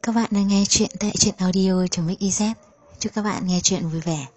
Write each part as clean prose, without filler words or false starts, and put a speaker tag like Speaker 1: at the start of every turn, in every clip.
Speaker 1: Các bạn đang nghe chuyện tại truyện audio.mix.iz. Chúc các bạn nghe chuyện vui vẻ.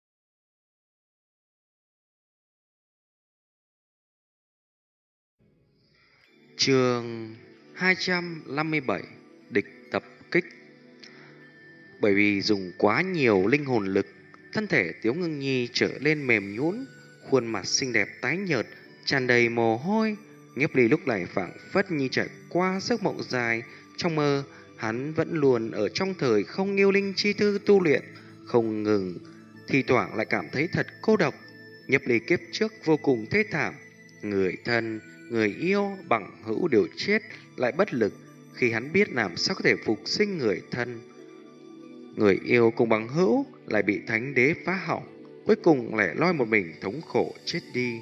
Speaker 2: Chương 257: Địch tập kích. Bởi vì dùng quá nhiều linh hồn lực, thân thể Tiếu Ngưng Nhi trở lên mềm nhũn, khuôn mặt xinh đẹp tái nhợt, tràn đầy mồ hôi. Nhiếp Ly lúc này phảng phất như trải qua giấc mộng dài. Trong mơ, hắn vẫn luôn ở trong thời không yêu linh chi thư tu luyện, không ngừng, thi thoảng lại cảm thấy thật cô độc. Nhiếp Ly kiếp trước vô cùng thê thảm, người thân, người yêu, bằng hữu đều chết, lại bất lực khi hắn biết làm sao có thể phục sinh người thân. Người yêu cùng bằng hữu lại bị thánh đế phá hỏng, cuối cùng lẻ loi một mình thống khổ chết đi.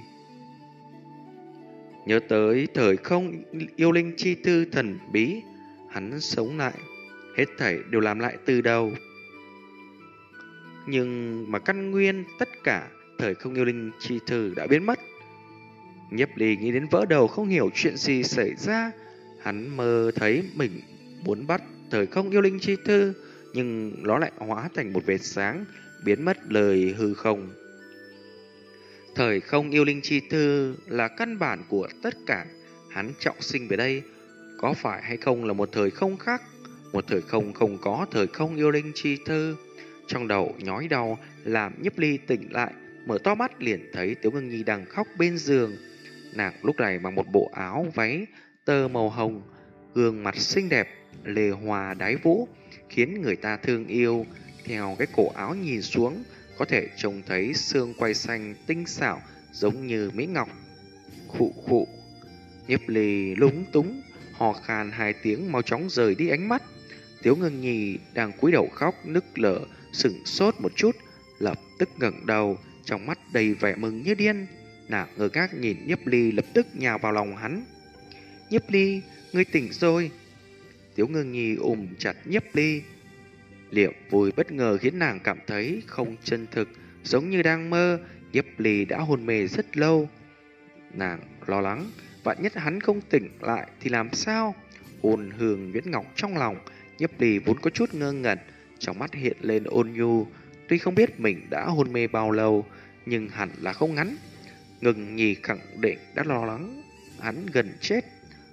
Speaker 2: Nhớ tới thời không yêu linh chi thư thần bí, hắn sống lại, hết thảy đều làm lại từ đầu. Nhưng mà căn nguyên tất cả thời không yêu linh chi thư đã biến mất. Nhiếp Ly nghĩ đến vỡ đầu, không hiểu chuyện gì xảy ra. Hắn mơ thấy mình muốn bắt thời không yêu linh chi thư, nhưng nó lại hóa thành một vệt sáng, biến mất lời hư không. Thời không yêu linh chi thư là căn bản của tất cả. Hắn trọng sinh về đây, có phải hay không là một thời không khác, một thời không không có thời không yêu linh chi thư. Trong đầu nhói đau làm Nhiếp Ly tỉnh lại, mở to mắt liền thấy Tiếu Ngưng Nhi đang khóc bên giường. Nàng lúc này mặc một bộ áo váy tơ màu hồng, gương mặt xinh đẹp, lê hoa đái vũ, khiến người ta thương yêu. Theo cái cổ áo nhìn xuống, có thể trông thấy xương quai xanh tinh xảo giống như mỹ ngọc. Khụ khụ, Nhiếp Ly lúng túng, hò khan hai tiếng mau chóng rời đi ánh mắt. Tiếu Ngưng Nhi đang cúi đầu khóc nức nở, sững sốt một chút, lập tức ngẩng đầu, trong mắt đầy vẻ mừng như điên. Nàng ngơ ngác nhìn Nhiếp Ly, lập tức nhào vào lòng hắn. Nhiếp Ly, ngươi tỉnh rồi. Tiếu Ngưng Nhi ôm chặt Nhiếp Ly. Niềm vui bất ngờ khiến nàng cảm thấy không chân thực, giống như đang mơ. Nhiếp Ly đã hôn mê rất lâu. Nàng lo lắng, vạn nhất hắn không tỉnh lại thì làm sao? Ôn hương nhuyễn ngọc trong lòng, Nhiếp Ly vốn có chút ngơ ngẩn, trong mắt hiện lên ôn nhu. Tuy không biết mình đã hôn mê bao lâu, nhưng hẳn là không ngắn. Ngừng Nhi khẳng định đã lo lắng hắn gần chết.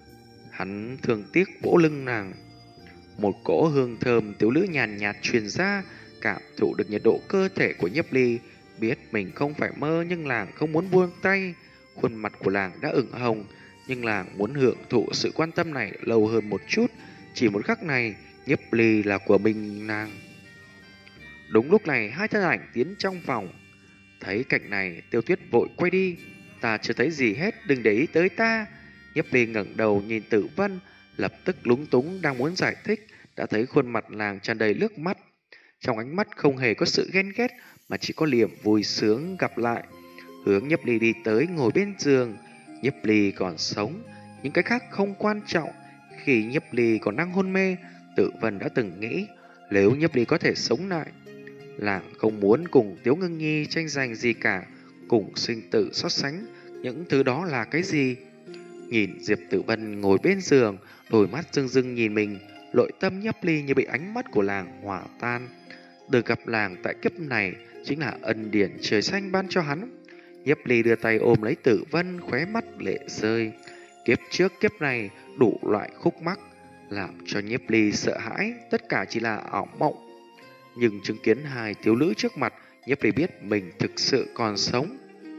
Speaker 2: Hắn thương tiếc vỗ lưng nàng. Một cỗ hương thơm tiểu lữ nhàn nhạt truyền ra, cảm thụ được nhiệt độ cơ thể của Nhiếp Ly. Biết mình không phải mơ, nhưng nàng không muốn buông tay. Khuôn mặt của nàng đã ửng hồng, nhưng nàng muốn hưởng thụ sự quan tâm này lâu hơn một chút. Chỉ một khắc này, Nhiếp Ly là của mình nàng. Đúng lúc này, hai thân ảnh tiến trong phòng. Thấy cảnh này, Tiêu Tuyết vội quay đi. Ta chưa thấy gì hết, đừng để ý tới ta. Nhiếp Ly ngẩng đầu nhìn Tử Vân, lập tức lúng túng đang muốn giải thích, đã thấy khuôn mặt nàng tràn đầy nước mắt. Trong ánh mắt không hề có sự ghen ghét, mà chỉ có niềm vui sướng gặp lại. Hướng Nhiếp Ly đi tới ngồi bên giường. Nhiếp Ly còn sống, những cái khác không quan trọng. Khi Nhiếp Ly còn đang hôn mê, Tử Vân đã từng nghĩ nếu Nhiếp Ly có thể sống lại, nàng không muốn cùng Tiếu Ngưng Nhi tranh giành gì cả, cùng sinh tử so sánh. Những thứ đó là cái gì? Nhìn Diệp Tử Vân ngồi bên giường, đôi mắt rưng rưng nhìn mình, nội tâm Nhiếp Ly như bị ánh mắt của làng hòa tan. Được gặp làng tại kiếp này chính là ân điển trời xanh ban cho hắn. Nhiếp Ly đưa tay ôm lấy Tử Vân, khóe mắt lệ rơi. Kiếp trước kiếp này đủ loại khúc mắc làm cho Nhiếp Ly sợ hãi, tất cả chỉ là ảo mộng. Nhưng chứng kiến hai thiếu nữ trước mặt, Nhiếp Ly biết mình thực sự còn sống.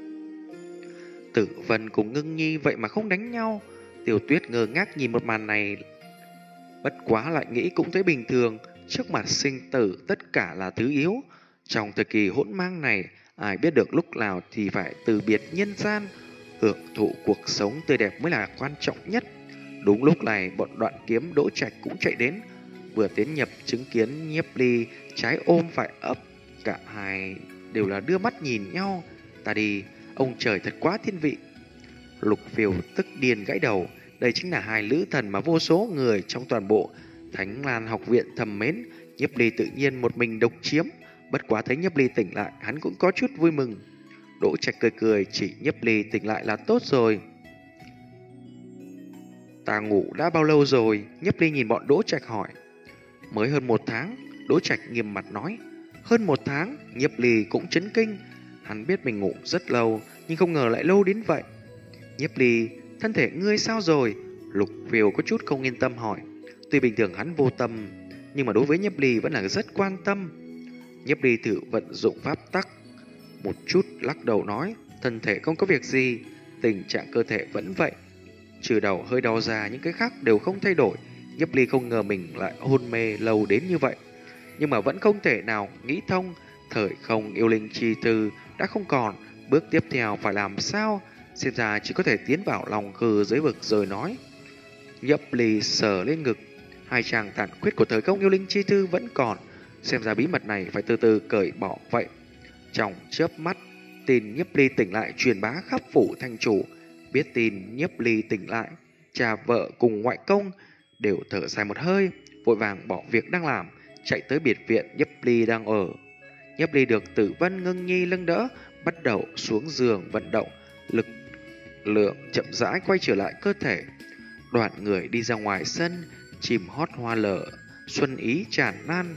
Speaker 2: Tử Vân cùng Ngưng Nhi vậy mà không đánh nhau. Tiểu Tuyết ngơ ngác nhìn một màn này, bất quá lại nghĩ cũng thấy bình thường. Trước mặt sinh tử tất cả là thứ yếu. Trong thời kỳ hỗn mang này, ai biết được lúc nào thì phải từ biệt nhân gian. Hưởng thụ cuộc sống tươi đẹp mới là quan trọng nhất. Đúng lúc này, bọn Đoạn Kiếm, Đỗ Trạch cũng chạy đến. Vừa tiến nhập chứng kiến Nhiếp Ly trái ôm phải ấp, cả hai đều là đưa mắt nhìn nhau. Ta đi, ông trời thật quá thiên vị. Lục Phiêu tức điên gãy đầu. Đây chính là hai lữ thần mà vô số người trong toàn bộ Thánh Lan học viện thầm mến. Nhiếp Ly tự nhiên một mình độc chiếm. Bất quá thấy Nhiếp Ly tỉnh lại, hắn cũng có chút vui mừng. Đỗ Trạch cười cười, chỉ Nhiếp Ly tỉnh lại là tốt rồi. Ta ngủ đã bao lâu rồi? Nhiếp Ly nhìn bọn Đỗ Trạch hỏi. Mới hơn 1 tháng, Đỗ Trạch nghiêm mặt nói. Hơn 1 tháng, Nhiếp Ly cũng chấn kinh. Hắn biết mình ngủ rất lâu, nhưng không ngờ lại lâu đến vậy. Nhiếp Ly, thân thể ngươi sao rồi? Lục Phiêu có chút không yên tâm hỏi. Tuy bình thường hắn vô tâm, nhưng mà đối với Nhiếp Ly vẫn là rất quan tâm. Nhiếp Ly thử vận dụng pháp tắc một chút, lắc đầu nói, thân thể không có việc gì, tình trạng cơ thể vẫn vậy, trừ đầu hơi đau ra, những cái khác đều không thay đổi. Nhiếp Ly không ngờ mình lại hôn mê lâu đến như vậy, nhưng mà vẫn không thể nào nghĩ thông. Thời không yêu linh chi thư đã không còn, bước tiếp theo phải làm sao? Xem ra chỉ có thể tiến vào lòng khư giới vực rồi nói. Nhiếp Ly sờ lên ngực, hai trang tàn khuyết của thời không yêu linh chi thư vẫn còn, xem ra bí mật này phải từ từ cởi bỏ vậy. Trong chớp mắt, tin Nhiếp Ly tỉnh lại truyền bá khắp phủ thành chủ. Biết tin Nhiếp Ly tỉnh lại, cha vợ cùng ngoại công đều thở dài một hơi, vội vàng bỏ việc đang làm, chạy tới biệt viện Nhiếp Ly đang ở. Nhiếp Ly được Tử Vân Ngưng Nhi lưng đỡ, bắt đầu xuống giường vận động, lực lượng chậm rãi quay trở lại cơ thể. Đoàn người đi ra ngoài sân, chim hót hoa lở, xuân ý tràn lan.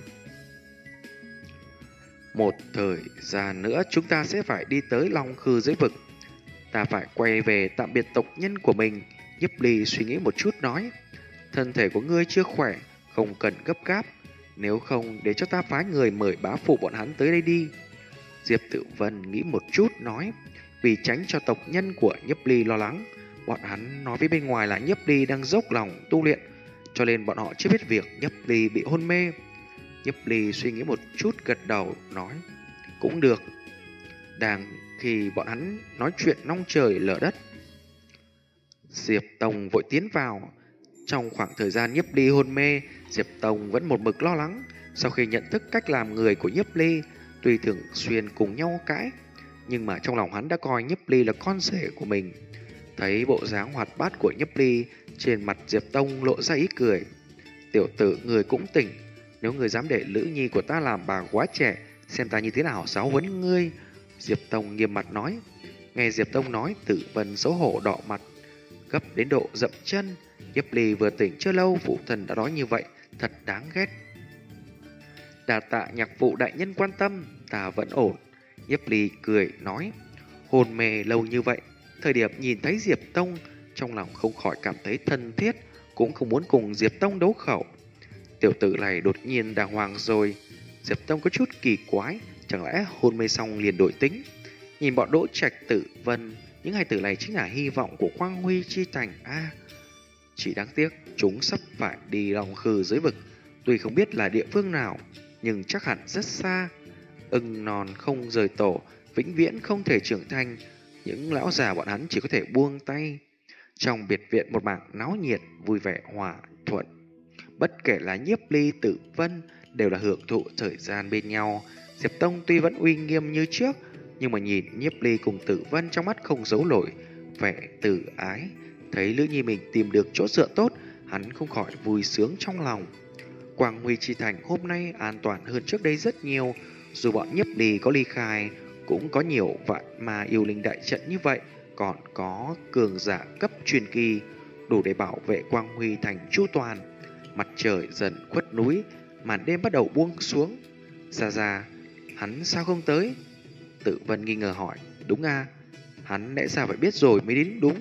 Speaker 2: Một thời gian nữa chúng ta sẽ phải đi tới Long Khư giới vực. Ta phải quay về tạm biệt tộc nhân của mình. Nhiếp Ly suy nghĩ một chút nói. Thân thể của ngươi chưa khỏe, không cần gấp gáp. Nếu không để cho ta phái người mời bá phụ bọn hắn tới đây đi. Diệp Tử Vân nghĩ một chút nói. Vì tránh cho tộc nhân của Nhiếp Ly lo lắng, bọn hắn nói với bên ngoài là Nhiếp Ly đang dốc lòng tu luyện, cho nên bọn họ chưa biết việc Nhiếp Ly bị hôn mê. Nhiếp Ly suy nghĩ một chút gật đầu nói. Cũng được. Đang khi bọn hắn nói chuyện long trời lở đất, Diệp Tông vội tiến vào. Trong khoảng thời gian Nhiếp Ly hôn mê, Diệp Tông vẫn một mực lo lắng. Sau khi nhận thức cách làm người của Nhiếp Ly, tuy thường xuyên cùng nhau cãi, nhưng mà trong lòng hắn đã coi Nhiếp Ly là con rể của mình. Thấy bộ dáng hoạt bát của Nhiếp Ly, trên mặt Diệp Tông lộ ra ý cười. Tiểu tử, người cũng tỉnh. Nếu người dám để Lữ Nhi của ta làm bà quá trẻ, xem ta như thế nào giáo huấn ngươi. Diệp Tông nghiêm mặt nói. Nghe Diệp Tông nói, Tử Vân xấu hổ đỏ mặt, gấp đến độ dậm chân. Nhiếp Ly vừa tỉnh chưa lâu, phụ thần đã nói như vậy, thật đáng ghét. Đà tạ nhạc phụ đại nhân quan tâm, ta vẫn ổn. Nhiếp Ly cười nói. Hôn mê lâu như vậy, thời điểm nhìn thấy Diệp Tông, trong lòng không khỏi cảm thấy thân thiết, cũng không muốn cùng Diệp Tông đấu khẩu. Tiểu tử này đột nhiên đàng hoàng rồi. Diệp Tông có chút kỳ quái, chẳng lẽ hôn mê xong liền đổi tính. Nhìn bọn Đỗ Trạch, Tử Vân, những hai tử này chính là hy vọng của Quang Huy chi thành a. Chỉ đáng tiếc chúng sắp phải đi Long Khư giới vực, tuy không biết là địa phương nào, nhưng chắc hẳn rất xa. Ưng non không rời tổ, vĩnh viễn không thể trưởng thành. Những lão già bọn hắn chỉ có thể buông tay. Trong biệt viện một mảng náo nhiệt, vui vẻ hòa thuận. Bất kể là Nhiếp Ly, Tử Vân đều là hưởng thụ thời gian bên nhau. Diệp Tông tuy vẫn uy nghiêm như trước, nhưng mà nhìn Nhiếp Ly cùng Tử Vân trong mắt không giấu nổi vẻ tử ái. Thấy Lữ Nhi mình tìm được chỗ dựa tốt, hắn không khỏi vui sướng trong lòng. Quang Huy chi thành hôm nay an toàn hơn trước đây rất nhiều. Dù bọn Nhiếp Ly có ly khai, cũng có nhiều vạn mà yêu linh đại trận như vậy, còn có cường giả cấp truyền kỳ đủ để bảo vệ Quang Huy thành chu toàn. Mặt trời dần khuất núi, màn đêm bắt đầu buông xuống. Ra, hắn sao không tới? Tử Vân nghi ngờ hỏi. Đúng à, hắn lẽ ra phải biết rồi mới đến đúng.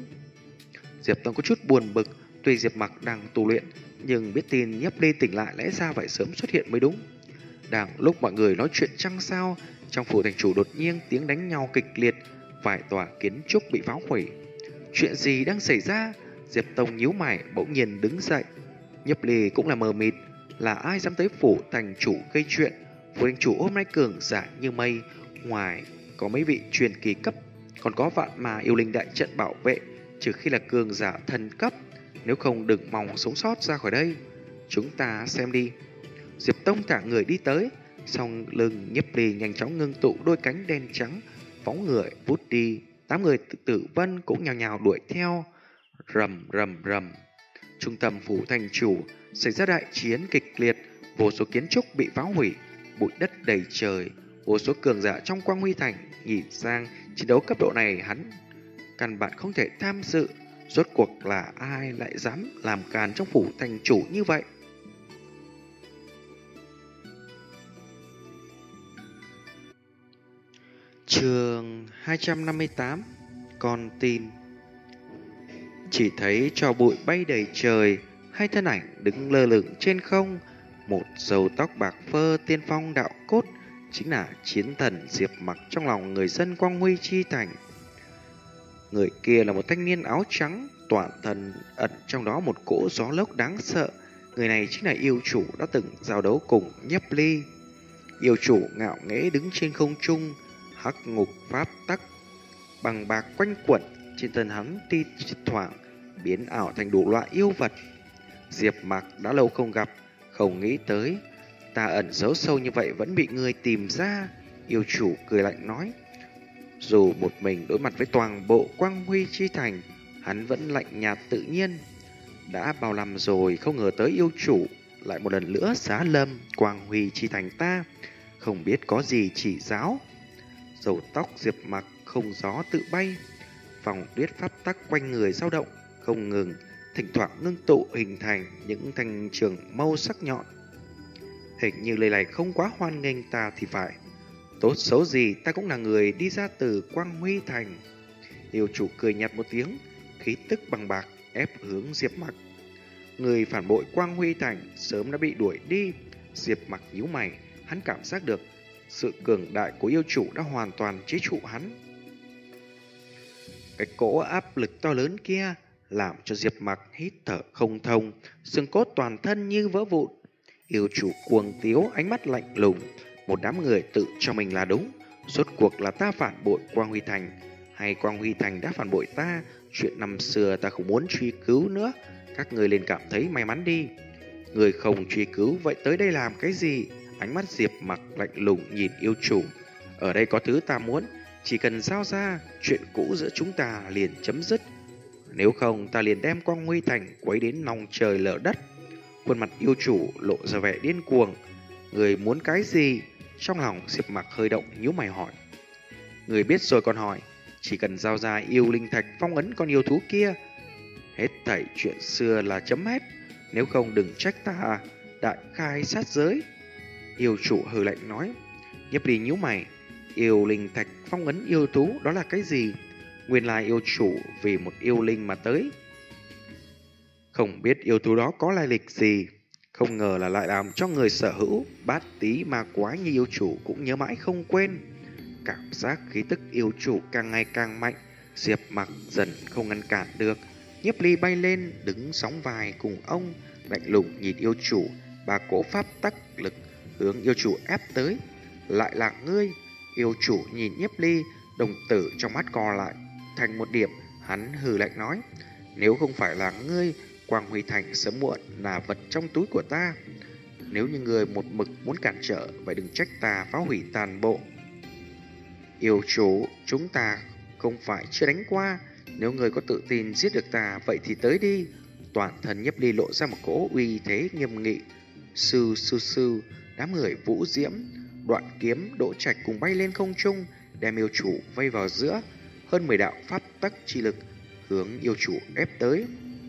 Speaker 2: Diệp Tông có chút buồn bực, tuy Diệp Mặc đang tu luyện, nhưng biết tin Nhiếp Ly tỉnh lại lẽ ra phải sớm xuất hiện mới đúng. Đang lúc mọi người nói chuyện trăng sao, trong phủ thành chủ đột nhiên tiếng đánh nhau kịch liệt, vài tòa kiến trúc bị phá hủy. Chuyện gì đang xảy ra? Diệp Tông nhíu mày bỗng nhiên đứng dậy. Nhiếp Ly cũng là mờ mịt, là ai dám tới phủ thành chủ gây chuyện? Phủ thành chủ hôm nay cường giả như mây, ngoài có mấy vị truyền kỳ cấp, còn có vạn mà yêu linh đại trận bảo vệ, trừ khi là cường giả thần cấp, nếu không đừng mong sống sót ra khỏi đây. Chúng ta xem đi. Diệp Tông thả người đi tới, song lưng Nhiếp Ly nhanh chóng ngưng tụ đôi cánh đen trắng, phóng người vút đi. 8 người Tử Vân cũng nhào nhào đuổi theo. Rầm rầm rầm. Trung tâm phủ thành chủ xảy ra đại chiến kịch liệt, vô số kiến trúc bị phá hủy, bụi đất đầy trời. Vô số cường giả trong Quang Huy thành nhìn sang chiến đấu cấp độ này, hắn căn bản không thể tham dự. Rốt cuộc là ai lại dám làm càn trong phủ thành chủ như vậy? Chương 258. Con tin. Chỉ thấy tro bụi bay đầy trời, hai thân ảnh đứng lơ lửng trên không. Một râu tóc bạc phơ tiên phong đạo cốt, chính là chiến thần Diệp Mặc trong lòng người dân Quang Huy Chi Thành. Người kia là một thanh niên áo trắng, toàn thân ẩn trong đó một cỗ gió lốc đáng sợ. Người này chính là yêu chủ đã từng giao đấu cùng Nhiếp Ly. Yêu chủ ngạo nghễ đứng trên không trung, hắc ngục pháp tắc bằng bạc quanh quẩn trên thân hắn, thi thoảng biến ảo thành đủ loại yêu vật. Diệp Mặc đã lâu không gặp, không nghĩ tới ta ẩn giấu sâu như vậy vẫn bị người tìm ra. Yêu chủ cười lạnh nói. Dù một mình đối mặt với toàn bộ Quang Huy Chi Thành, hắn vẫn lạnh nhạt tự nhiên. Đã bao năm rồi không ngờ tới yêu chủ lại một lần nữa giá lâm Quang Huy Chi Thành ta, không biết có gì chỉ giáo. Râu tóc Diệp Mặc không gió tự bay, vòng tuyết pháp tắc quanh người dao động không ngừng, thỉnh thoảng ngưng tụ hình thành những thanh trường mâu sắc nhọn. Hình như lời này không quá hoan nghênh ta thì phải. Tốt xấu gì ta cũng là người đi ra từ Quang Huy Thành. Yêu chủ cười nhạt một tiếng, khí tức bằng bạc ép hướng Diệp Mặc. Người phản bội Quang Huy Thành sớm đã bị đuổi đi. Diệp Mặc nhíu mày, hắn cảm giác được sự cường đại của yêu chủ đã hoàn toàn chế trụ hắn. Cái cỗ áp lực to lớn kia làm cho Diệp Mặc hít thở không thông, xương cốt toàn thân như vỡ vụn. Yêu chủ cuồng tiếu, ánh mắt lạnh lùng. Một đám người tự cho mình là đúng. Rốt cuộc là ta phản bội Quang Huy Thành, hay Quang Huy Thành đã phản bội ta? Chuyện năm xưa ta không muốn truy cứu nữa. Các người nên cảm thấy may mắn đi. Người không truy cứu vậy tới đây làm cái gì? Ánh mắt Diệp Mặc lạnh lùng nhìn yêu chủ. Ở đây có thứ ta muốn, chỉ cần giao ra, chuyện cũ giữa chúng ta liền chấm dứt. Nếu không ta liền đem Quang Huy Thành quấy đến lòng trời lở đất. Khuôn mặt yêu chủ lộ ra vẻ điên cuồng. Người muốn cái gì? Trong lòng Diệp Mặc hơi động, nhíu mày hỏi. Người biết rồi còn hỏi. Chỉ cần giao ra yêu linh thạch phong ấn con yêu thú kia, hết thảy chuyện xưa là chấm hết. Nếu không đừng trách ta đại khai sát giới. Yêu chủ hừ lạnh nói. Nhiếp Ly nhíu mày. Yêu linh thạch phong ấn yêu thú đó là cái gì? Nguyên lai yêu chủ vì một yêu linh mà tới. Không biết yêu thú đó có lai lịch gì, không ngờ là lại làm cho người sở hữu bát tí ma quái như yêu chủ cũng nhớ mãi không quên. Cảm giác khí tức yêu chủ càng ngày càng mạnh, Diệp Mặc dần không ngăn cản được. Nhiếp Ly bay lên đứng sóng vai cùng ông, lạnh lùng nhìn yêu chủ, bà cỗ pháp tắc lực hướng yêu chủ ép tới. Lại là ngươi? Yêu chủ nhìn Nhiếp Ly, đồng tử trong mắt co lại thành một điểm, hắn hừ lạnh nói. Nếu không phải là ngươi, Quang Huy Thành sớm muộn là vật trong túi của ta. Nếu như người một mực muốn cản trở, vậy đừng trách ta phá hủy toàn bộ. Yêu chủ, chúng ta không phải chưa đánh qua. Nếu người có tự tin giết được ta, vậy thì tới đi. Toàn thân Nhiếp Ly lộ ra một cỗ uy thế nghiêm nghị. Sư, đám người vũ diễm, đoạn kiếm, Đỗ Trạch cùng bay lên không trung, đem yêu chủ vây vào giữa. Hơn 10 đạo pháp tắc chi lực hướng yêu chủ ép tới.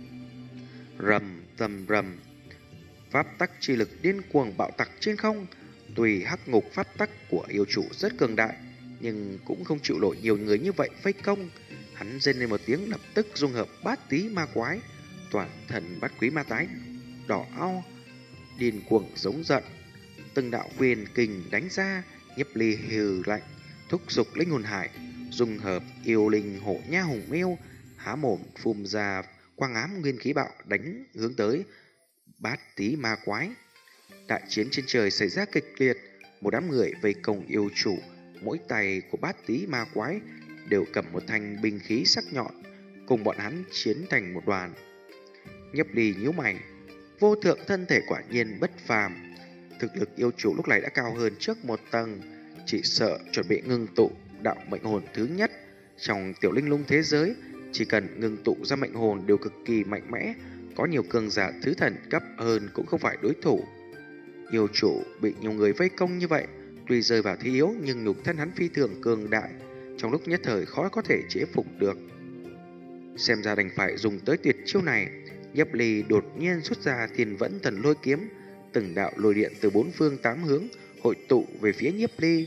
Speaker 2: Rầm rầm, pháp tắc chi lực điên cuồng bạo tạc trên không. Tùy hắc ngục pháp tắc của yêu chủ rất cường đại, nhưng cũng không chịu nổi nhiều người như vậy vây công. Hắn rên lên một tiếng, lập tức dung hợp bát tí ma quái, toàn thân bát quý ma tái đỏ ao, điên cuồng giống giận. Từng đạo quyền kình đánh ra. Nhiếp Ly hừ lạnh, thúc giục linh hồn hải, dung hợp yêu linh hổ nha hùng miêu, há mồm phun ra quang ám nguyên khí bạo đánh hướng tới bát tí ma quái. Đại chiến trên trời xảy ra kịch liệt, một đám người vây công yêu chủ. Mỗi tay của bát tí ma quái đều cầm một thanh binh khí sắc nhọn, cùng bọn hắn chiến thành một đoàn. Nhiếp Ly nhíu mày, vô thượng thân thể quả nhiên bất phàm. Thực lực yêu chủ lúc này đã cao hơn trước một tầng, chỉ sợ chuẩn bị ngưng tụ đạo mệnh hồn thứ nhất. Trong tiểu linh lung thế giới, chỉ cần ngưng tụ ra mệnh hồn đều cực kỳ mạnh mẽ, có nhiều cường giả thứ thần cấp hơn cũng không phải đối thủ. Yêu chủ bị nhiều người vây công như vậy, tuy rơi vào thế yếu nhưng nhục thân hắn phi thường cường đại, trong lúc nhất thời khó có thể chế phục được. Xem ra đành phải dùng tới tuyệt chiêu này. Nhiếp Ly đột nhiên xuất ra Thiên Vẫn Thần Lôi kiếm, từng đạo lôi điện từ bốn phương tám hướng hội tụ về phía Nhiếp Ly.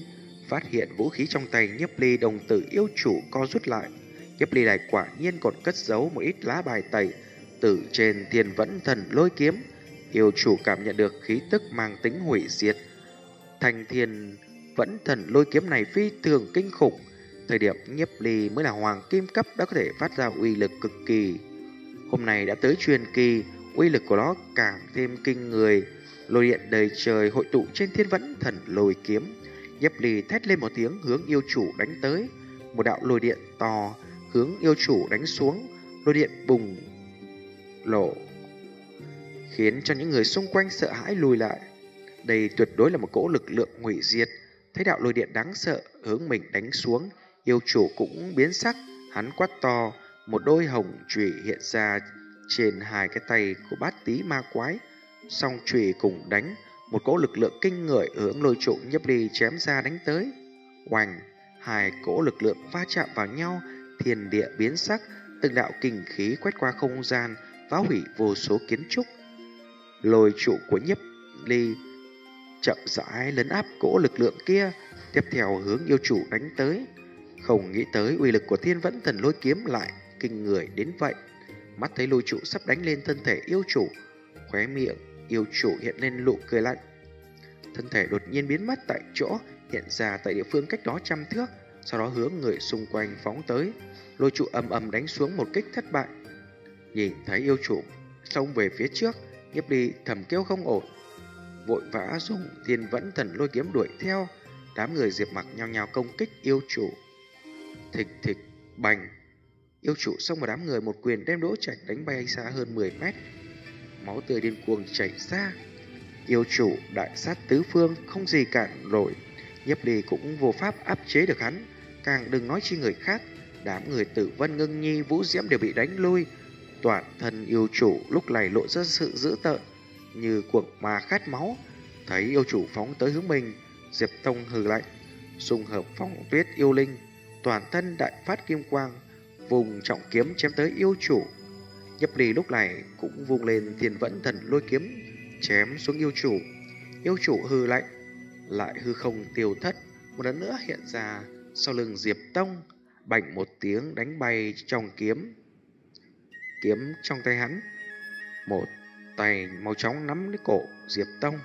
Speaker 2: Phát hiện vũ khí trong tay Nhiếp Ly, đồng tử yêu chủ co rút lại. Nhiếp Ly này quả nhiên còn cất giấu một ít lá bài tẩy từ trên Thiên Vẫn Thần Lôi Kiếm. Yêu chủ cảm nhận được khí tức mang tính hủy diệt. Thanh Thiên Vẫn Thần Lôi Kiếm này phi thường kinh khủng. Thời điểm Nhiếp Ly mới là hoàng kim cấp đã có thể phát ra uy lực cực kỳ. Hôm nay đã tới truyền kỳ, uy lực của nó càng thêm kinh người. Lôi điện đầy trời hội tụ trên Thiên Vẫn Thần Lôi Kiếm. Nhiếp Ly thét lên một tiếng hướng yêu chủ đánh tới. Một đạo lôi điện to hướng yêu chủ đánh xuống. Lôi điện bùng lộ khiến cho những người xung quanh sợ hãi lùi lại. Đây tuyệt đối là một cỗ lực lượng hủy diệt. Thấy đạo lôi điện đáng sợ hướng mình đánh xuống, yêu chủ cũng biến sắc. Hắn quát to, một đôi hồng chùy hiện ra trên hai cái tay của Bát Tý ma quái. Song chùy cùng đánh, một cỗ lực lượng kinh người hướng lôi trụ Nhiếp Ly chém ra đánh tới. Oành, hai cỗ lực lượng va chạm vào nhau, thiên địa biến sắc, từng đạo kinh khí quét qua không gian, phá hủy vô số kiến trúc. Lôi trụ của Nhiếp Ly chậm rãi lấn áp cỗ lực lượng kia, tiếp theo hướng yêu chủ đánh tới. Không nghĩ tới uy lực của Thiên Vẫn Thần Lôi Kiếm lại kinh người đến vậy. Mắt thấy lôi trụ sắp đánh lên thân thể yêu chủ, khóe miệng yêu chủ hiện lên nụ cười lạnh. Thân thể đột nhiên biến mất tại chỗ, hiện ra tại địa phương cách đó 100 thước, sau đó hướng người xung quanh phóng tới. Lôi trụ ầm ầm đánh xuống một kích thất bại. Nhìn thấy yêu chủ xông về phía trước, Nhiếp Ly thầm kêu không ổn, vội vã dùng Thiên Vẫn Thần Lôi Kiếm đuổi theo. Đám người Diệp Mặc nhao nhao công kích yêu chủ. Thịch thịch bành, yêu chủ xông vào đám người, một quyền đem Đỗ Trạch đánh bay xa hơn 10 mét. Máu tươi điên cuồng chảy ra. Yêu chủ đại sát tứ phương, không gì cản nổi. Nhiếp Ly cũng vô pháp áp chế được hắn, càng đừng nói chi người khác. Đám người Tử Vân, Ngưng Nhi, Vũ Diễm đều bị đánh lui. Toàn thân yêu chủ lúc này lộ ra sự dữ tợn, như cuồng ma khát máu. Thấy yêu chủ phóng tới hướng mình, Diệp Tông hừ lạnh, xung hợp phong tuyết yêu linh, toàn thân đại phát kim quang, vùng trọng kiếm chém tới yêu chủ. Nhiếp Ly lúc này cũng vung lên Thiên Vẫn Thần Lôi Kiếm chém xuống yêu chủ. Yêu chủ hừ lạnh, lại hư không tiêu thất, một lần nữa hiện ra sau lưng Diệp Tông, bành một tiếng đánh bay trong kiếm. Kiếm trong tay hắn, một tay mau chóng nắm lấy cổ Diệp Tông.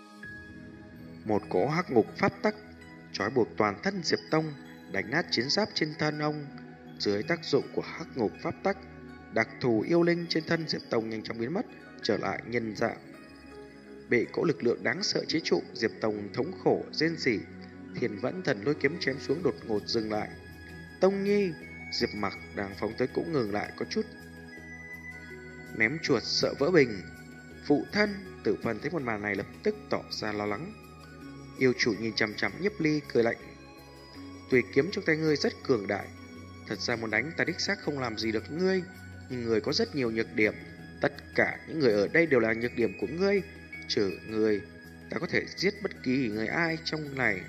Speaker 2: Một cỗ hắc ngục pháp tắc trói buộc toàn thân Diệp Tông, đánh nát chiến giáp trên thân ông. Dưới tác dụng của hắc ngục pháp tắc, đặc thù yêu linh trên thân Diệp Tông nhanh chóng biến mất, trở lại nhân dạng. Bị cỗ lực lượng đáng sợ chế trụ, Diệp Tông thống khổ rên rỉ. Thiên Vẫn Thần Lôi Kiếm chém xuống đột ngột dừng lại. Tông Nhi, Diệp Mặc đang phóng tới cũng ngừng lại có chút ném chuột sợ vỡ bình. Phụ thân, Tử Vân thấy một màn này lập tức tỏ ra lo lắng. Yêu chủ nhìn chằm chằm Nhiếp Ly cười lạnh. Tuy kiếm trong tay ngươi rất cường đại, thật ra muốn đánh ta đích xác không làm gì được ngươi, nhưng ngươi có rất nhiều nhược điểm. Tất cả những người ở đây đều là nhược điểm của ngươi. Trừ ngươi, ta có thể giết bất kỳ người ai trong này.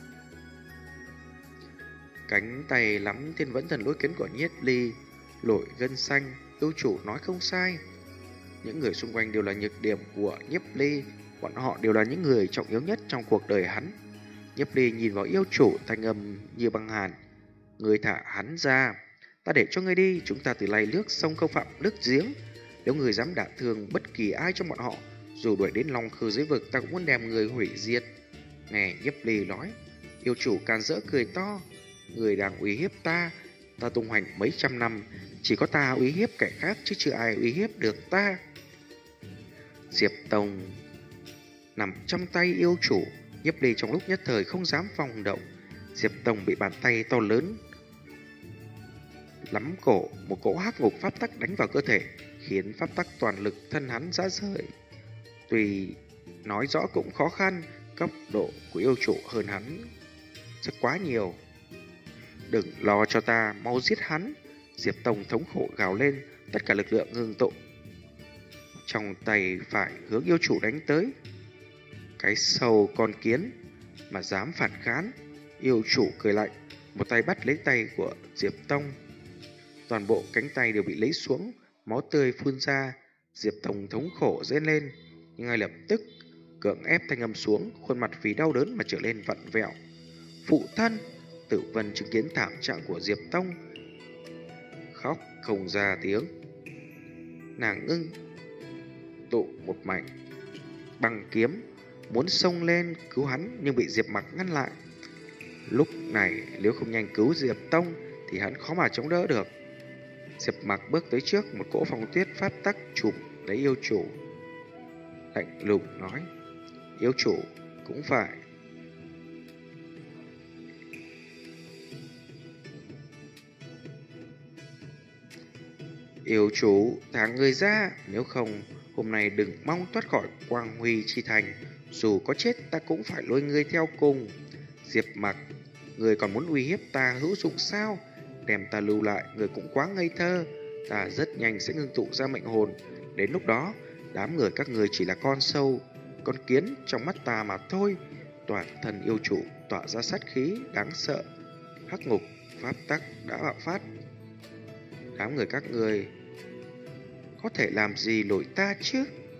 Speaker 2: Cánh tay lắm Thiên Vẫn Thần Lôi Kiếm của Nhiếp Ly nổi gân xanh. Yêu chủ nói không sai, những người xung quanh đều là nhược điểm của Nhiếp Ly. Bọn họ đều là những người trọng yếu nhất trong cuộc đời hắn. Nhiếp Ly nhìn vào yêu chủ, thanh âm như băng hàn. Người thả hắn ra, ta để cho ngươi đi. Chúng ta từ nay nước sông không phạm nước giếng. Nếu người dám đả thương bất kỳ ai trong bọn họ, dù đuổi đến Long Khư dưới vực, ta cũng muốn đem người hủy diệt. Nghe Nhiếp Ly nói, yêu chủ can dỡ cười to. Người đang uy hiếp ta, ta tung hoành mấy trăm năm, chỉ có ta uy hiếp kẻ khác chứ chưa ai uy hiếp được ta. Diệp Tông nằm trong tay yêu chủ. Nhiếp Ly trong lúc nhất thời không dám phòng động. Diệp Tông bị bàn tay to lớn lắm cổ, một cỗ hắc ngục pháp tắc đánh vào cơ thể, khiến pháp tắc toàn lực thân hắn rã rời. Tuy nói rõ cũng khó khăn, cấp độ của yêu chủ hơn hắn rất quá nhiều. Đừng lo cho ta, mau giết hắn. Diệp Tông thống khổ gào lên, tất cả lực lượng ngưng tụ trong tay phải hướng yêu chủ đánh tới. Cái sâu con kiến mà dám phản kháng. Yêu chủ cười lạnh, một tay bắt lấy tay của Diệp Tông. Toàn bộ cánh tay đều bị lấy xuống, máu tươi phun ra. Diệp Tông thống khổ rên lên, nhưng ngay lập tức cưỡng ép thanh âm xuống, khuôn mặt vì đau đớn mà trở lên vặn vẹo. phụ thân. Tử Vân chứng kiến thảm trạng của Diệp Tông, khóc không ra tiếng. Nàng ngưng tụ một mảnh bằng kiếm, muốn xông lên cứu hắn nhưng bị Diệp Mặc ngăn lại. Lúc này nếu không nhanh cứu Diệp Tông thì hắn khó mà chống đỡ được. Diệp Mặc bước tới trước, một cỗ phong tuyết pháp tắc chụp lấy yêu chủ, lạnh lùng nói: yêu chủ cũng phải. Yêu chủ thả người ra, nếu không hôm nay đừng mong thoát khỏi Quang Huy chi thành, dù có chết ta cũng phải lôi ngươi theo cùng. Diệp Mặc, ngươi còn muốn uy hiếp ta hữu dụng sao? Đem ta lưu lại, ngươi cũng quá ngây thơ. Ta rất nhanh sẽ ngưng tụ ra mệnh hồn, đến lúc đó đám người các ngươi chỉ là con sâu, con kiến trong mắt ta mà thôi. Toàn thân yêu chủ tỏa ra sát khí đáng sợ, hắc ngục pháp tắc đã bạo phát. Đám người các ngươi có thể làm gì nổi ta chứ?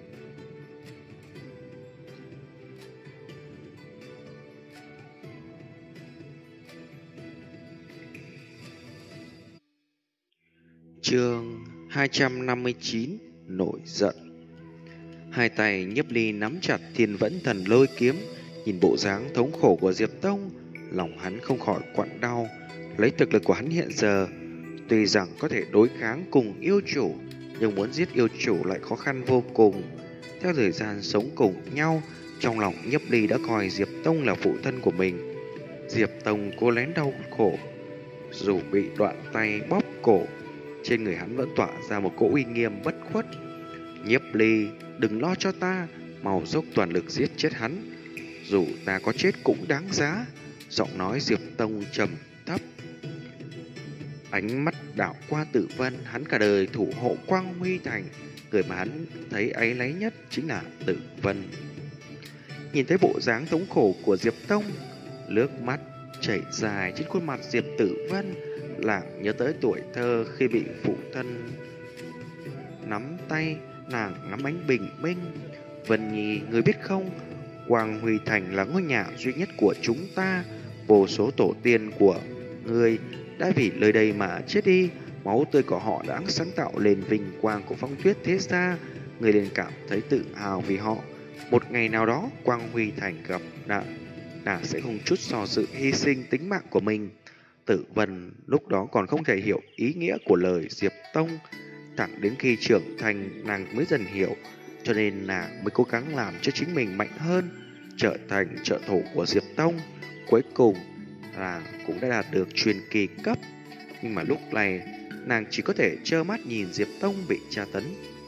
Speaker 2: Chương 259: Nổi giận. Hai tay Nhiếp Ly nắm chặt Thiên Vẫn Thần Lôi kiếm, nhìn bộ dáng thống khổ của Diệp Tông, lòng hắn không khỏi quặn đau. Lấy thực lực của hắn hiện giờ, tuy rằng có thể đối kháng cùng yêu chủ, nhưng muốn giết yêu chủ lại khó khăn vô cùng. Theo thời gian sống cùng nhau, trong lòng Nhiếp Ly đã coi Diệp Tông là phụ thân của mình. Diệp Tông cố nén đau khổ, dù bị đoạn tay bóp cổ, trên người hắn vẫn tỏa ra một cỗ uy nghiêm bất khuất. Nhiếp Ly, đừng lo cho ta, mau dốc toàn lực giết chết hắn, dù ta có chết cũng đáng giá. Giọng nói Diệp Tông trầm thấp. Ánh mắt đảo qua Tử Vân, hắn cả đời thủ hộ Quang Huy Thành, người mà hắn thấy áy náy nhất chính là Tử Vân. Nhìn thấy bộ dáng thống khổ của Diệp Tông, nước mắt chảy dài trên khuôn mặt Diệp Tử Vân, nàng nhớ tới tuổi thơ khi bị phụ thân nắm tay, nàng ngắm ánh bình minh. Vân Nhi, người biết không, Quang Huy Thành là ngôi nhà duy nhất của chúng ta. Vô số tổ tiên của người đã vì nơi đây mà chết đi, máu tươi của họ đã sáng tạo lên vinh quang của phong tuyết thế gia. Người nên cảm thấy tự hào vì họ. Một ngày nào đó Quang Huy Thành gặp nạn, nàng sẽ không chút do dự hy sinh tính mạng của mình. Tử Vân lúc đó còn không thể hiểu ý nghĩa của lời Diệp Tông, thẳng đến khi trưởng thành nàng mới dần hiểu, cho nên nàng mới cố gắng làm cho chính mình mạnh hơn, trở thành trợ thủ của Diệp Tông. Cuối cùng nàng cũng đã đạt được truyền kỳ cấp, nhưng mà lúc này nàng chỉ có thể trơ mắt nhìn Diệp Tông bị tra tấn.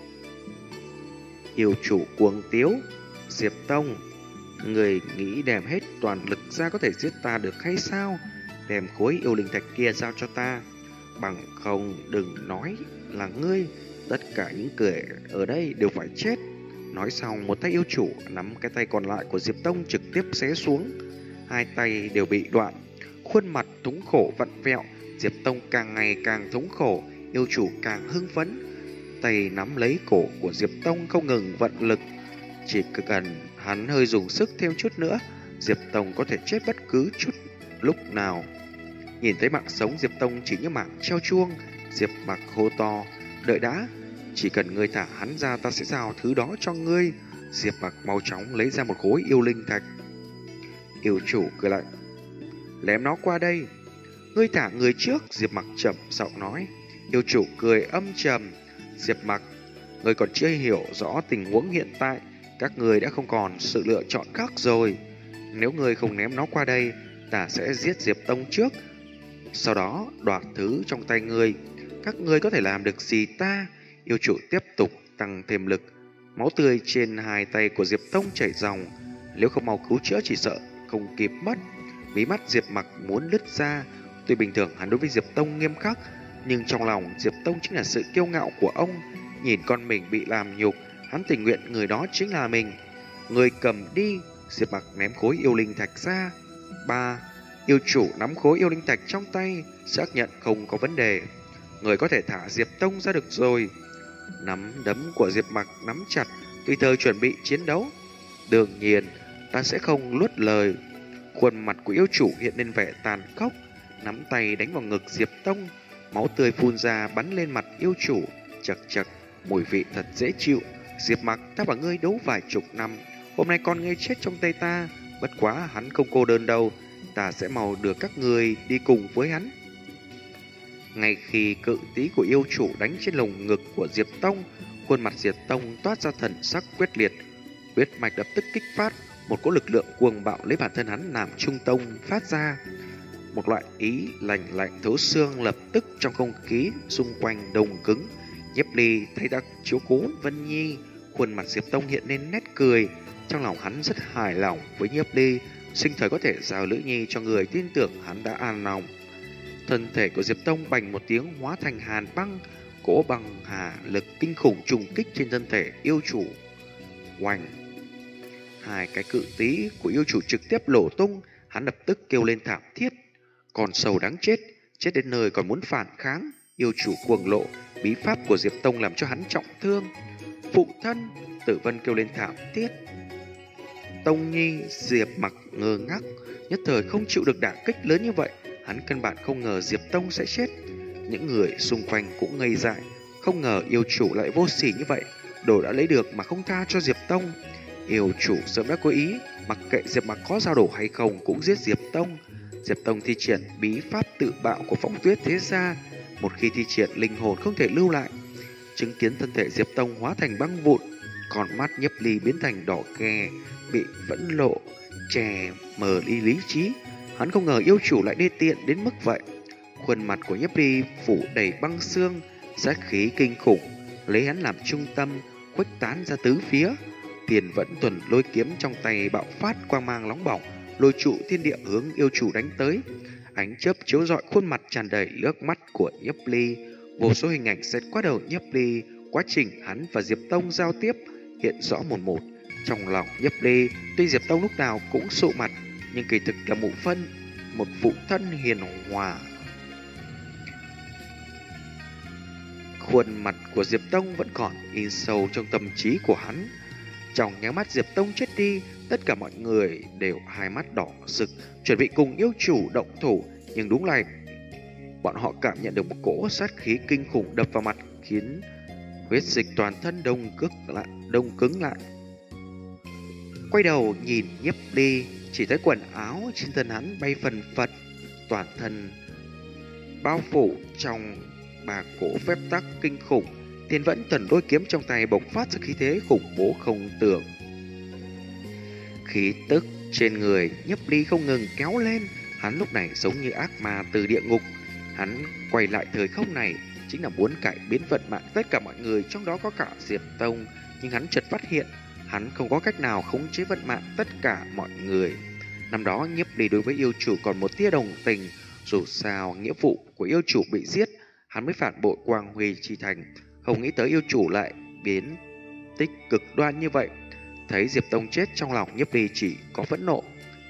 Speaker 2: Yêu chủ cuồng tiếu, Diệp Tông, người nghĩ đem hết toàn lực ra có thể giết ta được hay sao? Đem khối yêu linh thạch kia giao cho ta, bằng không đừng nói là ngươi, tất cả những người ở đây đều phải chết. Nói xong, một tay yêu chủ nắm cái tay còn lại của Diệp Tông trực tiếp xé xuống, hai tay đều bị đoạn, khuôn mặt thống khổ vặn vẹo. Diệp Tông càng ngày càng thống khổ, yêu chủ càng hưng phấn, tay nắm lấy cổ của Diệp Tông không ngừng vận lực. Chỉ cần hắn hơi dùng sức thêm chút nữa, Diệp Tông có thể chết bất cứ chút lúc nào. Nhìn thấy mạng sống Diệp Tông chỉ như mạng treo chuông, Diệp Mặc hô to: đợi đã, chỉ cần ngươi thả hắn ra ta sẽ giao thứ đó cho ngươi. Diệp Mặc mau chóng lấy ra một khối yêu linh thạch. Yêu chủ cười lạnh: lém nó qua đây. Ngươi thả người trước, Diệp Mặc chậm giọng nói. Yêu chủ cười âm trầm: Diệp Mặc, ngươi còn chưa hiểu rõ tình huống hiện tại, các ngươi đã không còn sự lựa chọn khác rồi. Nếu ngươi không ném nó qua đây, ta sẽ giết Diệp Tông trước, sau đó đoạt thứ trong tay ngươi. Các ngươi có thể làm được gì ta? Yêu chủ tiếp tục tăng thêm lực. Máu tươi trên hai tay của Diệp Tông chảy ròng, nếu không mau cứu chữa chỉ sợ không kịp mất. Mí mắt Diệp Mặc muốn lứt ra. Tuy bình thường hắn đối với Diệp Tông nghiêm khắc, nhưng trong lòng Diệp Tông chính là sự kiêu ngạo của ông. Nhìn con mình bị làm nhục, hắn tình nguyện người đó chính là mình. Người cầm đi. Diệp Mặc ném khối yêu linh thạch ra. Yêu chủ nắm khối yêu linh thạch trong tay, xác nhận không có vấn đề. Người có thể thả Diệp Tông ra được rồi. Nắm đấm của Diệp Mặc nắm chặt, tùy thời chuẩn bị chiến đấu. Đương nhiên ta sẽ không nuốt lời. Khuôn mặt của yêu chủ hiện lên vẻ tàn khốc, nắm tay đánh vào ngực Diệp Tông. Máu tươi phun ra bắn lên mặt yêu chủ. Chậc chậc, mùi vị thật dễ chịu. Diệp Mặc, ta và ngươi đấu vài chục năm, hôm nay con ngươi chết trong tay ta. Bất quá hắn không cô đơn đâu, ta sẽ mau đưa các ngươi đi cùng với hắn. Ngay khi cự tí của yêu chủ đánh trên lồng ngực của Diệp Tông, khuôn mặt Diệp Tông toát ra thần sắc quyết liệt. Huyết mạch lập tức kích phát, một cỗ lực lượng cuồng bạo lấy bản thân hắn làm trung tâm phát ra. Một loại ý lạnh lạnh thấu xương lập tức trong không khí xung quanh đông cứng. Nhiếp Ly thấy đã chiếu cố Vân Nhi, khuôn mặt Diệp Tông hiện lên nét cười. Trong lòng hắn rất hài lòng với Nhiếp Ly, sinh thời có thể giao Lữ Nhi cho người tin tưởng hắn đã an lòng. Thân thể của Diệp Tông bành một tiếng hóa thành hàn băng, cỗ băng hà lực kinh khủng trùng kích trên thân thể yêu chủ. Oanh! Hai cái cự tí của yêu chủ trực tiếp nổ tung, hắn lập tức kêu lên thảm thiết. Còn sầu đáng chết, chết đến nơi còn muốn phản kháng. Yêu chủ cuồng lộ, bí pháp của Diệp Tông làm cho hắn trọng thương. Phụ thân! Tử Vân kêu lên thảm thiết. Tông Nhi, Diệp Mặc ngơ ngác, nhất thời không chịu được đả kích lớn như vậy. Hắn căn bản không ngờ Diệp Tông sẽ chết. Những người xung quanh cũng ngây dại, không ngờ yêu chủ lại vô sỉ như vậy. Đồ đã lấy được mà không tha cho Diệp Tông. Yêu chủ sớm đã có ý, mặc kệ Diệp Mặc có giao đổ hay không cũng giết Diệp Tông. Diệp Tông thi triển bí pháp tự bạo của Phong Tuyết thế gia, một khi thi triển linh hồn không thể lưu lại. Chứng kiến thân thể Diệp Tông hóa thành băng vụn, còn mắt Nhiếp Ly biến thành đỏ ke, bị phẫn lộ chè mờ đi lý trí. Hắn không ngờ yêu chủ lại đê tiện đến mức vậy. Khuôn mặt của Nhiếp Ly phủ đầy băng xương, sát khí kinh khủng, lấy hắn làm trung tâm, khuếch tán ra tứ phía. Tiền Vẫn Tuần lôi kiếm trong tay bạo phát quang mang nóng bỏng, lôi trụ thiên địa hướng yêu chủ đánh tới. Ánh chớp chiếu rọi khuôn mặt tràn đầy nước mắt của Nhiếp Ly, vô số hình ảnh xẹt qua đầu Nhiếp Ly. Quá trình hắn và Diệp Tông giao tiếp hiện rõ một một. Trong lòng Nhiếp Ly, tuy Diệp Tông lúc nào cũng sụ mặt, nhưng kỳ thực là một phụ thân hiền hòa. Khuôn mặt của Diệp Tông vẫn còn in sâu trong tâm trí của hắn. Trong nháy mắt Diệp Tông chết đi, tất cả mọi người đều hai mắt đỏ rực, chuẩn bị cùng yêu chủ động thủ. Nhưng đúng là bọn họ cảm nhận được một cỗ sát khí kinh khủng đập vào mặt, khiến huyết dịch toàn thân đông cứng lại. Quay đầu nhìn Nhiếp Ly, chỉ thấy quần áo trên thân hắn bay phần phật, toàn thân bao phủ trong ba cỗ phép tắc kinh khủng. Tiền Vẫn Tuần lôi kiếm trong tay bộc phát ra khí thế khủng bố không tưởng. Khí tức trên người Nhiếp Ly không ngừng kéo lên, hắn lúc này giống như ác ma từ địa ngục. Hắn quay lại thời khắc này chính là muốn cải biến vận mạng tất cả mọi người, trong đó có cả Diệp Tông. Nhưng hắn chợt phát hiện hắn không có cách nào khống chế vận mạng tất cả mọi người. Năm đó Nhiếp Ly đối với yêu chủ còn một tia đồng tình, dù sao nghĩa vụ của yêu chủ bị giết, hắn mới phản bội Quang Huy chi thành. Không nghĩ tới yêu chủ lại biến tích cực đoan như vậy. Thấy Diệp Tông chết, trong lòng Nhiếp Ly chỉ có phẫn nộ.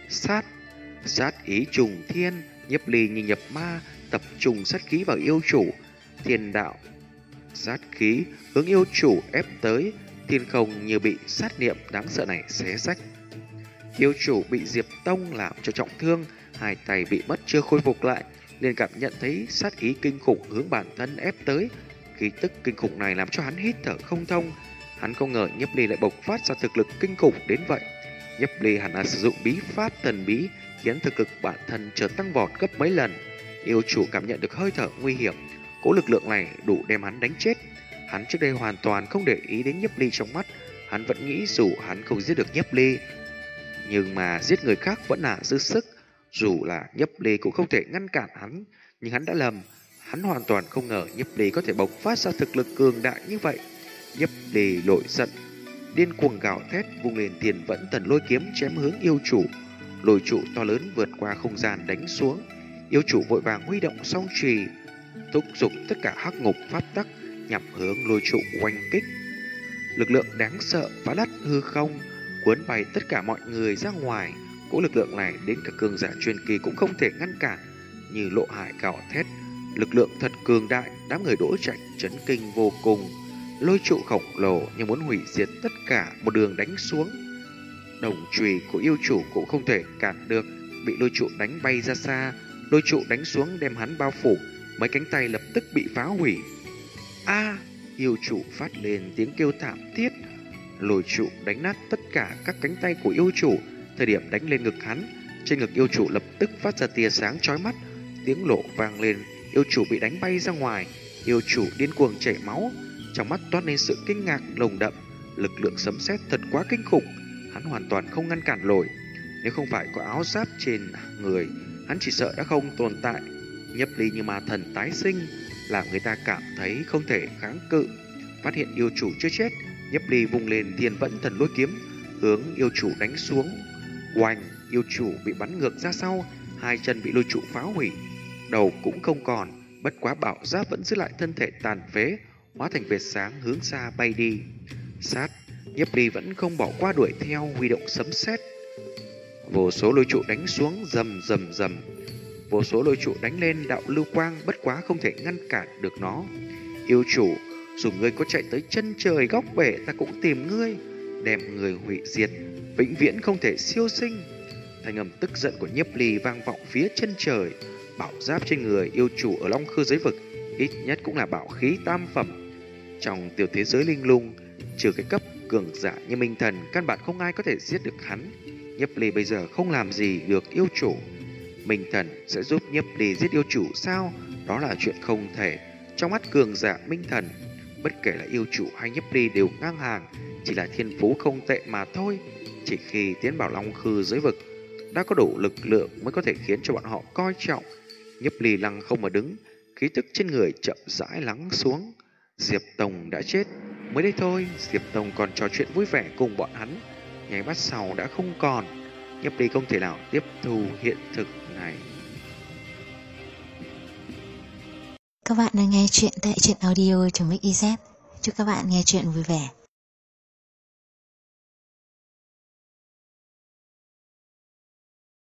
Speaker 2: Sát ý trùng thiên, Nhiếp Ly như nhập ma, tập trung sát khí vào yêu chủ. Thiên đạo sát khí hướng yêu chủ ép tới, thiên không như bị sát niệm đáng sợ này xé rách. Yêu chủ bị Diệp Tông làm cho trọng thương, hai tay bị mất chưa khôi phục lại, liền cảm nhận thấy sát ý kinh khủng hướng bản thân ép tới. Khí tức kinh khủng này làm cho hắn hít thở không thông. Hắn không ngờ Nhiếp Ly lại bộc phát ra thực lực kinh khủng đến vậy. Nhiếp Ly hẳn là sử dụng bí pháp thần bí, khiến thực lực bản thân chợt tăng vọt gấp mấy lần. Yêu chủ cảm nhận được hơi thở nguy hiểm, cỗ lực lượng này đủ đem hắn đánh chết. Hắn trước đây hoàn toàn không để ý đến Nhiếp Ly trong mắt. Hắn vẫn nghĩ dù hắn không giết được Nhiếp Ly, nhưng mà giết người khác vẫn là dư sức. Dù là Nhiếp Ly cũng không thể ngăn cản hắn, nhưng hắn đã lầm. Hắn hoàn toàn không ngờ Nhiếp Ly có thể bộc phát ra thực lực cường đại như vậy. Nhiếp Ly nổi giận, điên cuồng gào thét, vung lên Tiền Vẫn Thần lôi kiếm chém hướng yêu chủ. Lôi trụ to lớn vượt qua không gian đánh xuống. Yêu chủ vội vàng huy động song chùy, thúc giục tất cả hắc ngục pháp tắc nhằm hướng lôi trụ oanh kích. Lực lượng đáng sợ phá nát hư không, cuốn bay tất cả mọi người ra ngoài. Cỗ lực lượng này đến cả cường giả truyền kỳ cũng không thể ngăn cản. Như Lộ Hải gào thét, lực lượng thật cường đại, đám người Đỗ Trạch chấn kinh vô cùng. Lôi trụ khổng lồ như muốn hủy diệt tất cả một đường đánh xuống. Đồng chùy của yêu chủ cũng không thể cản được, bị lôi trụ đánh bay ra xa. Lôi trụ đánh xuống đem hắn bao phủ, mấy cánh tay lập tức bị phá hủy. A! Yêu chủ phát lên tiếng kêu thảm thiết. Lôi trụ đánh nát tất cả các cánh tay của yêu chủ. Thời điểm đánh lên ngực hắn, trên ngực yêu chủ lập tức phát ra tia sáng chói mắt. Tiếng nổ vang lên, yêu chủ bị đánh bay ra ngoài. Yêu chủ điên cuồng chảy máu, trong mắt toát lên sự kinh ngạc nồng đậm. Lực lượng sấm sét thật quá kinh khủng, hắn hoàn toàn không ngăn cản nổi. Nếu không phải có áo giáp trên người, hắn chỉ sợ đã không tồn tại. Nhấp Ly như ma thần tái sinh, làm người ta cảm thấy không thể kháng cự. Phát hiện yêu chủ chưa chết, Nhấp Ly vung lên Thiên Vẫn Thần Lôi Kiếm, hướng yêu chủ đánh xuống. Oanh! Yêu chủ bị bắn ngược ra sau, hai chân bị lôi trụ phá hủy, đầu cũng không còn. Bất quá bảo giáp vẫn giữ lại thân thể tàn phế, hóa thành vệt sáng hướng xa bay đi. Sát! Nhấp Ly vẫn không bỏ qua đuổi theo, huy động sấm sét. Vô số lôi trụ đánh xuống, rầm rầm rầm. Vô số lôi trụ đánh lên đạo lưu quang, bất quá không thể ngăn cản được nó. Yêu chủ, dù ngươi có chạy tới chân trời góc bể, ta cũng tìm ngươi, đem người hủy diệt, vĩnh viễn không thể siêu sinh. Thanh âm tức giận của Nhiếp Ly vang vọng phía chân trời. Bảo giáp trên người yêu chủ ở Long Khư giới vực ít nhất cũng là bảo khí tam phẩm. Trong tiểu thế giới linh lung, trừ cái cấp cường giả như Minh Thần, căn bản không ai có thể giết được hắn. Nhiếp Ly bây giờ không làm gì được yêu chủ. Minh Thần sẽ giúp Nhiếp Ly giết yêu chủ sao? Đó là chuyện không thể. Trong mắt cường giả Minh Thần, bất kể là yêu chủ hay Nhiếp Ly đều ngang hàng, chỉ là thiên phú không tệ mà thôi. Chỉ khi tiến vào Long Khư giới vực đã có đủ lực lượng mới có thể khiến cho bọn họ coi trọng. Nhiếp Ly lăng không mà đứng, khí tức trên người chậm rãi lắng xuống. Diệp Tông đã chết, mới đây thôi Diệp Tông còn trò chuyện vui vẻ cùng bọn hắn, nháy mắt sau đã không còn. Nhiếp Ly không thể nào tiếp thu hiện thực này.
Speaker 1: Các bạn đang nghe chuyện tại truyện audio.mix.iz. Chúc các bạn nghe chuyện vui vẻ.